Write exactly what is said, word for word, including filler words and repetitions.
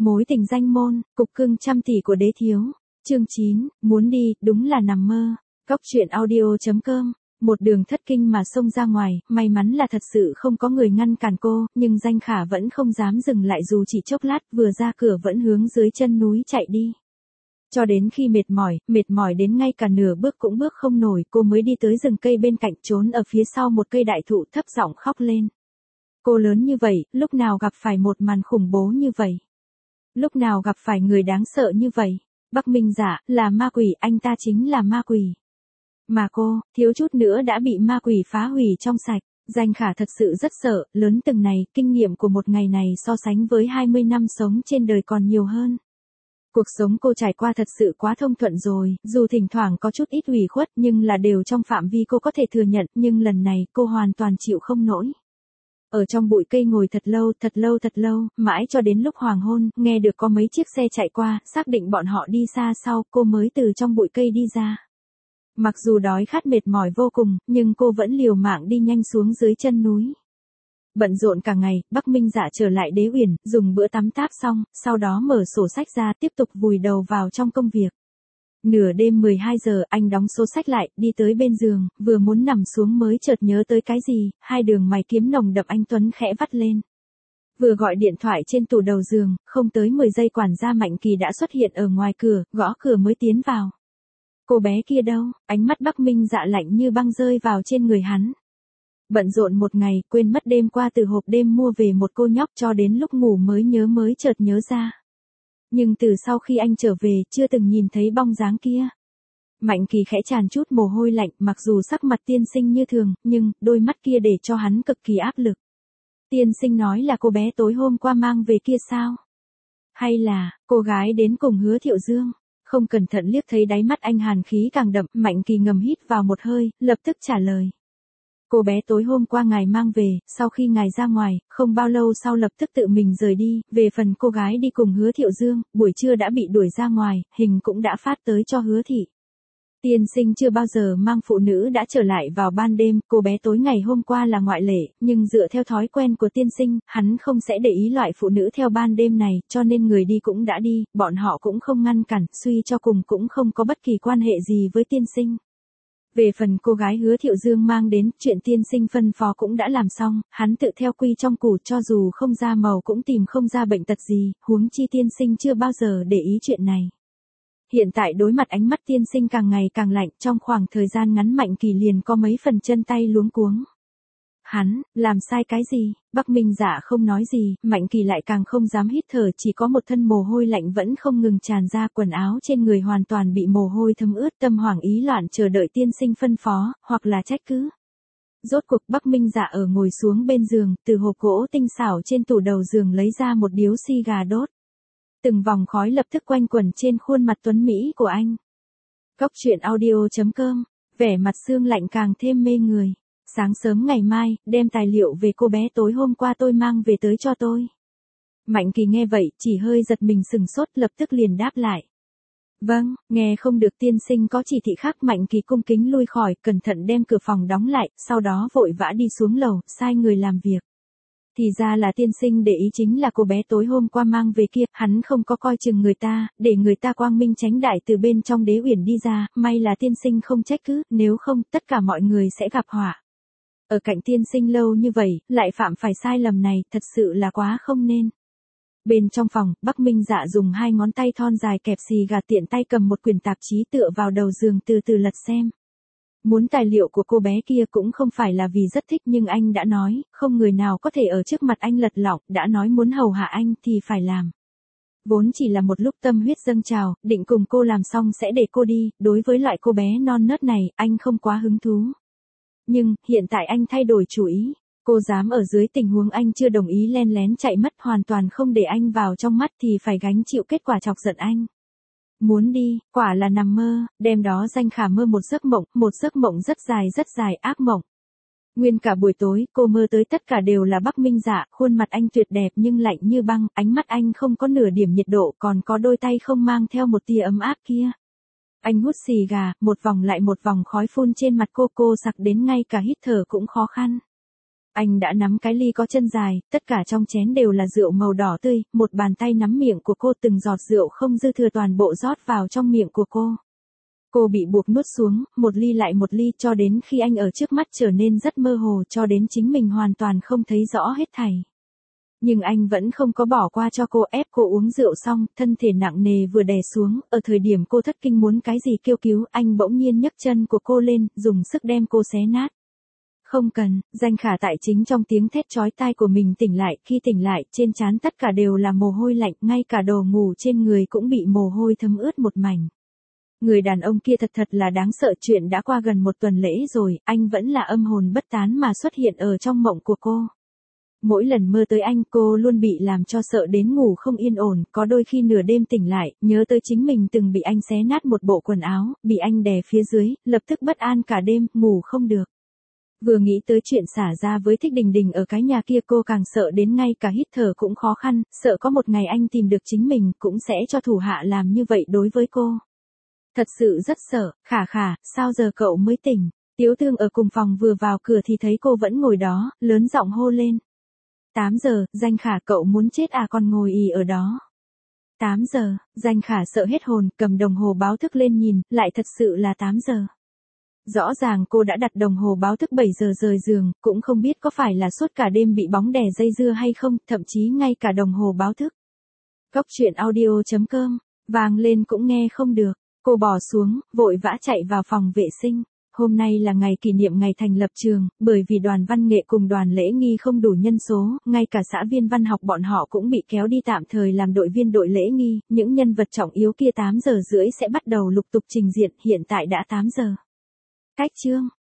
Mối tình danh môn, cục cưng trăm tỷ của đế thiếu. Chương chín, muốn đi, đúng là nằm mơ. Cóc truyện audio chấm com. Một đường thất kinh mà xông ra ngoài, may mắn là thật sự không có người ngăn cản cô, nhưng Danh Khả vẫn không dám dừng lại dù chỉ chốc lát, vừa ra cửa vẫn hướng dưới chân núi chạy đi. Cho đến khi mệt mỏi, mệt mỏi đến ngay cả nửa bước cũng bước không nổi, cô mới đi tới rừng cây bên cạnh, trốn ở phía sau một cây đại thụ, thấp giọng khóc lên. Cô lớn như vậy, lúc nào gặp phải một màn khủng bố như vậy? Lúc nào gặp phải người đáng sợ như vậy? Bắc Minh Dạ, là ma quỷ, anh ta chính là ma quỷ. Mà cô, thiếu chút nữa đã bị ma quỷ phá hủy trong sạch. Danh Khả thật sự rất sợ, lớn từng này, kinh nghiệm của một ngày này so sánh với hai mươi năm sống trên đời còn nhiều hơn. Cuộc sống cô trải qua thật sự quá thông thuận rồi, dù thỉnh thoảng có chút ít ủy khuất nhưng là đều trong phạm vi cô có thể thừa nhận, nhưng lần này cô hoàn toàn chịu không nổi. Ở trong bụi cây ngồi thật lâu, thật lâu thật lâu, mãi cho đến lúc hoàng hôn, nghe được có mấy chiếc xe chạy qua, xác định bọn họ đi xa sau, cô mới từ trong bụi cây đi ra. Mặc dù đói khát mệt mỏi vô cùng, nhưng cô vẫn liều mạng đi nhanh xuống dưới chân núi. Bận rộn cả ngày, Bắc Minh Dạ trở lại Đế Uyển, dùng bữa tắm táp xong, sau đó mở sổ sách ra, tiếp tục vùi đầu vào trong công việc. Nửa đêm mười hai giờ, anh đóng số sách lại, đi tới bên giường, vừa muốn nằm xuống mới chợt nhớ tới cái gì, hai đường mày kiếm nồng đậm anh Tuấn khẽ vắt lên. Vừa gọi điện thoại trên tủ đầu giường, không tới mười giây quản gia Mạnh Kỳ đã xuất hiện ở ngoài cửa, gõ cửa mới tiến vào. Cô bé kia đâu? Ánh mắt Bắc Minh Dạ lạnh như băng rơi vào trên người hắn. Bận rộn một ngày, quên mất đêm qua từ hộp đêm mua về một cô nhóc, cho đến lúc ngủ mới nhớ mới chợt nhớ ra. Nhưng từ sau khi anh trở về, chưa từng nhìn thấy bóng dáng kia. Mạnh Kỳ khẽ tràn chút mồ hôi lạnh, mặc dù sắc mặt tiên sinh như thường, nhưng đôi mắt kia để cho hắn cực kỳ áp lực. Tiên sinh nói là cô bé tối hôm qua mang về kia sao? Hay là, cô gái đến cùng Hứa Thiệu Dương? Không cẩn thận liếc thấy đáy mắt anh hàn khí càng đậm, Mạnh Kỳ ngầm hít vào một hơi, lập tức trả lời. Cô bé tối hôm qua ngài mang về, sau khi ngài ra ngoài, không bao lâu sau lập tức tự mình rời đi, về phần cô gái đi cùng Hứa Thiệu Dương, buổi trưa đã bị đuổi ra ngoài, hình cũng đã phát tới cho Hứa thị. Tiên sinh chưa bao giờ mang phụ nữ đã trở lại vào ban đêm, cô bé tối ngày hôm qua là ngoại lệ, nhưng dựa theo thói quen của tiên sinh, hắn không sẽ để ý loại phụ nữ theo ban đêm này, cho nên người đi cũng đã đi, bọn họ cũng không ngăn cản, suy cho cùng cũng không có bất kỳ quan hệ gì với tiên sinh. Về phần cô gái Hứa Thiệu Dương mang đến, chuyện tiên sinh phân phó cũng đã làm xong, hắn tự theo quy trong củ, cho dù không ra màu cũng tìm không ra bệnh tật gì, huống chi tiên sinh chưa bao giờ để ý chuyện này. Hiện tại đối mặt ánh mắt tiên sinh càng ngày càng lạnh, trong khoảng thời gian ngắn Mạnh Kỳ liền có mấy phần chân tay luống cuống. Hắn, làm sai cái gì? Bắc Minh Dạ không nói gì, Mạnh Kỳ lại càng không dám hít thở, chỉ có một thân mồ hôi lạnh vẫn không ngừng tràn ra, quần áo trên người hoàn toàn bị mồ hôi thấm ướt, tâm hoảng ý loạn chờ đợi tiên sinh phân phó, hoặc là trách cứ. Rốt cuộc Bắc Minh Dạ ở ngồi xuống bên giường, từ hộp gỗ tinh xảo trên tủ đầu giường lấy ra một điếu xì gà đốt. Từng vòng khói lập tức quanh quẩn trên khuôn mặt tuấn Mỹ của anh. Cóc truyện audio chấm com, vẻ mặt sương lạnh càng thêm mê người. Sáng sớm ngày mai, đem tài liệu về cô bé tối hôm qua tôi mang về tới cho tôi. Mạnh Kỳ nghe vậy, chỉ hơi giật mình sừng sốt, lập tức liền đáp lại. Vâng, nghe không được tiên sinh có chỉ thị khác, Mạnh Kỳ cung kính lui khỏi, cẩn thận đem cửa phòng đóng lại, sau đó vội vã đi xuống lầu, sai người làm việc. Thì ra là tiên sinh để ý chính là cô bé tối hôm qua mang về kia, hắn không có coi chừng người ta, để người ta quang minh chánh đại từ bên trong Đế Uyển đi ra, may là tiên sinh không trách cứ, nếu không, tất cả mọi người sẽ gặp họa. Ở cạnh tiên sinh lâu như vậy, lại phạm phải sai lầm này, thật sự là quá không nên. Bên trong phòng, Bắc Minh Dạ dùng hai ngón tay thon dài kẹp xì gà, tiện tay cầm một quyển tạp chí tựa vào đầu giường từ từ lật xem. Muốn tài liệu của cô bé kia cũng không phải là vì rất thích, nhưng anh đã nói, không người nào có thể ở trước mặt anh lật lọng, đã nói muốn hầu hạ anh thì phải làm. Vốn chỉ là một lúc tâm huyết dâng trào, định cùng cô làm xong sẽ để cô đi, đối với loại cô bé non nớt này, anh không quá hứng thú. Nhưng, hiện tại anh thay đổi chủ ý, cô dám ở dưới tình huống anh chưa đồng ý len lén chạy mất, hoàn toàn không để anh vào trong mắt thì phải gánh chịu kết quả chọc giận anh. Muốn đi, quả là nằm mơ, đêm đó Danh Khả mơ một giấc mộng, một giấc mộng rất dài rất dài, ác mộng. Nguyên cả buổi tối, cô mơ tới tất cả đều là Bắc Minh Dạ, khuôn mặt anh tuyệt đẹp nhưng lạnh như băng, ánh mắt anh không có nửa điểm nhiệt độ, còn có đôi tay không mang theo một tia ấm áp kia. Anh hút xì gà, một vòng lại một vòng khói phun trên mặt cô, cô sặc đến ngay cả hít thở cũng khó khăn. Anh đã nắm cái ly có chân dài, tất cả trong chén đều là rượu màu đỏ tươi, một bàn tay nắm miệng của cô, từng giọt rượu không dư thừa toàn bộ rót vào trong miệng của cô. Cô bị buộc nuốt xuống, một ly lại một ly, cho đến khi anh ở trước mắt trở nên rất mơ hồ, cho đến chính mình hoàn toàn không thấy rõ hết thảy. Nhưng anh vẫn không có bỏ qua cho cô, ép cô uống rượu xong, thân thể nặng nề vừa đè xuống, ở thời điểm cô thất kinh muốn cái gì kêu cứu, anh bỗng nhiên nhấc chân của cô lên, dùng sức đem cô xé nát. Không cần, Danh Khả tại chính trong tiếng thét chói tai của mình tỉnh lại, khi tỉnh lại, trên trán tất cả đều là mồ hôi lạnh, ngay cả đồ ngủ trên người cũng bị mồ hôi thấm ướt một mảnh. Người đàn ông kia thật thật là đáng sợ, chuyện đã qua gần một tuần lễ rồi, anh vẫn là âm hồn bất tán mà xuất hiện ở trong mộng của cô. Mỗi lần mơ tới anh, cô luôn bị làm cho sợ đến ngủ không yên ổn, có đôi khi nửa đêm tỉnh lại, nhớ tới chính mình từng bị anh xé nát một bộ quần áo, bị anh đè phía dưới, lập tức bất an cả đêm, ngủ không được. Vừa nghĩ tới chuyện xả ra với Thích Đình Đình ở cái nhà kia, cô càng sợ đến ngay cả hít thở cũng khó khăn, sợ có một ngày anh tìm được chính mình, cũng sẽ cho thủ hạ làm như vậy đối với cô. Thật sự rất sợ. Khả Khả, sao giờ cậu mới tỉnh? Tiếu Tương ở cùng phòng vừa vào cửa thì thấy cô vẫn ngồi đó, lớn giọng hô lên. tám giờ, Danh Khả, cậu muốn chết à, còn ngồi ì ở đó. tám giờ, Danh Khả sợ hết hồn, cầm đồng hồ báo thức lên nhìn, lại thật sự là tám giờ. Rõ ràng cô đã đặt đồng hồ báo thức bảy giờ rời giường, cũng không biết có phải là suốt cả đêm bị bóng đè dây dưa hay không, thậm chí ngay cả đồng hồ báo thức. Cốc truyện audio chấm com, vang lên cũng nghe không được. Cô bỏ xuống, vội vã chạy vào phòng vệ sinh. Hôm nay là ngày kỷ niệm ngày thành lập trường, bởi vì đoàn văn nghệ cùng đoàn lễ nghi không đủ nhân số, ngay cả xã viên văn học bọn họ cũng bị kéo đi tạm thời làm đội viên đội lễ nghi, những nhân vật trọng yếu kia tám giờ rưỡi sẽ bắt đầu lục tục trình diện, hiện tại đã tám giờ. Cách chương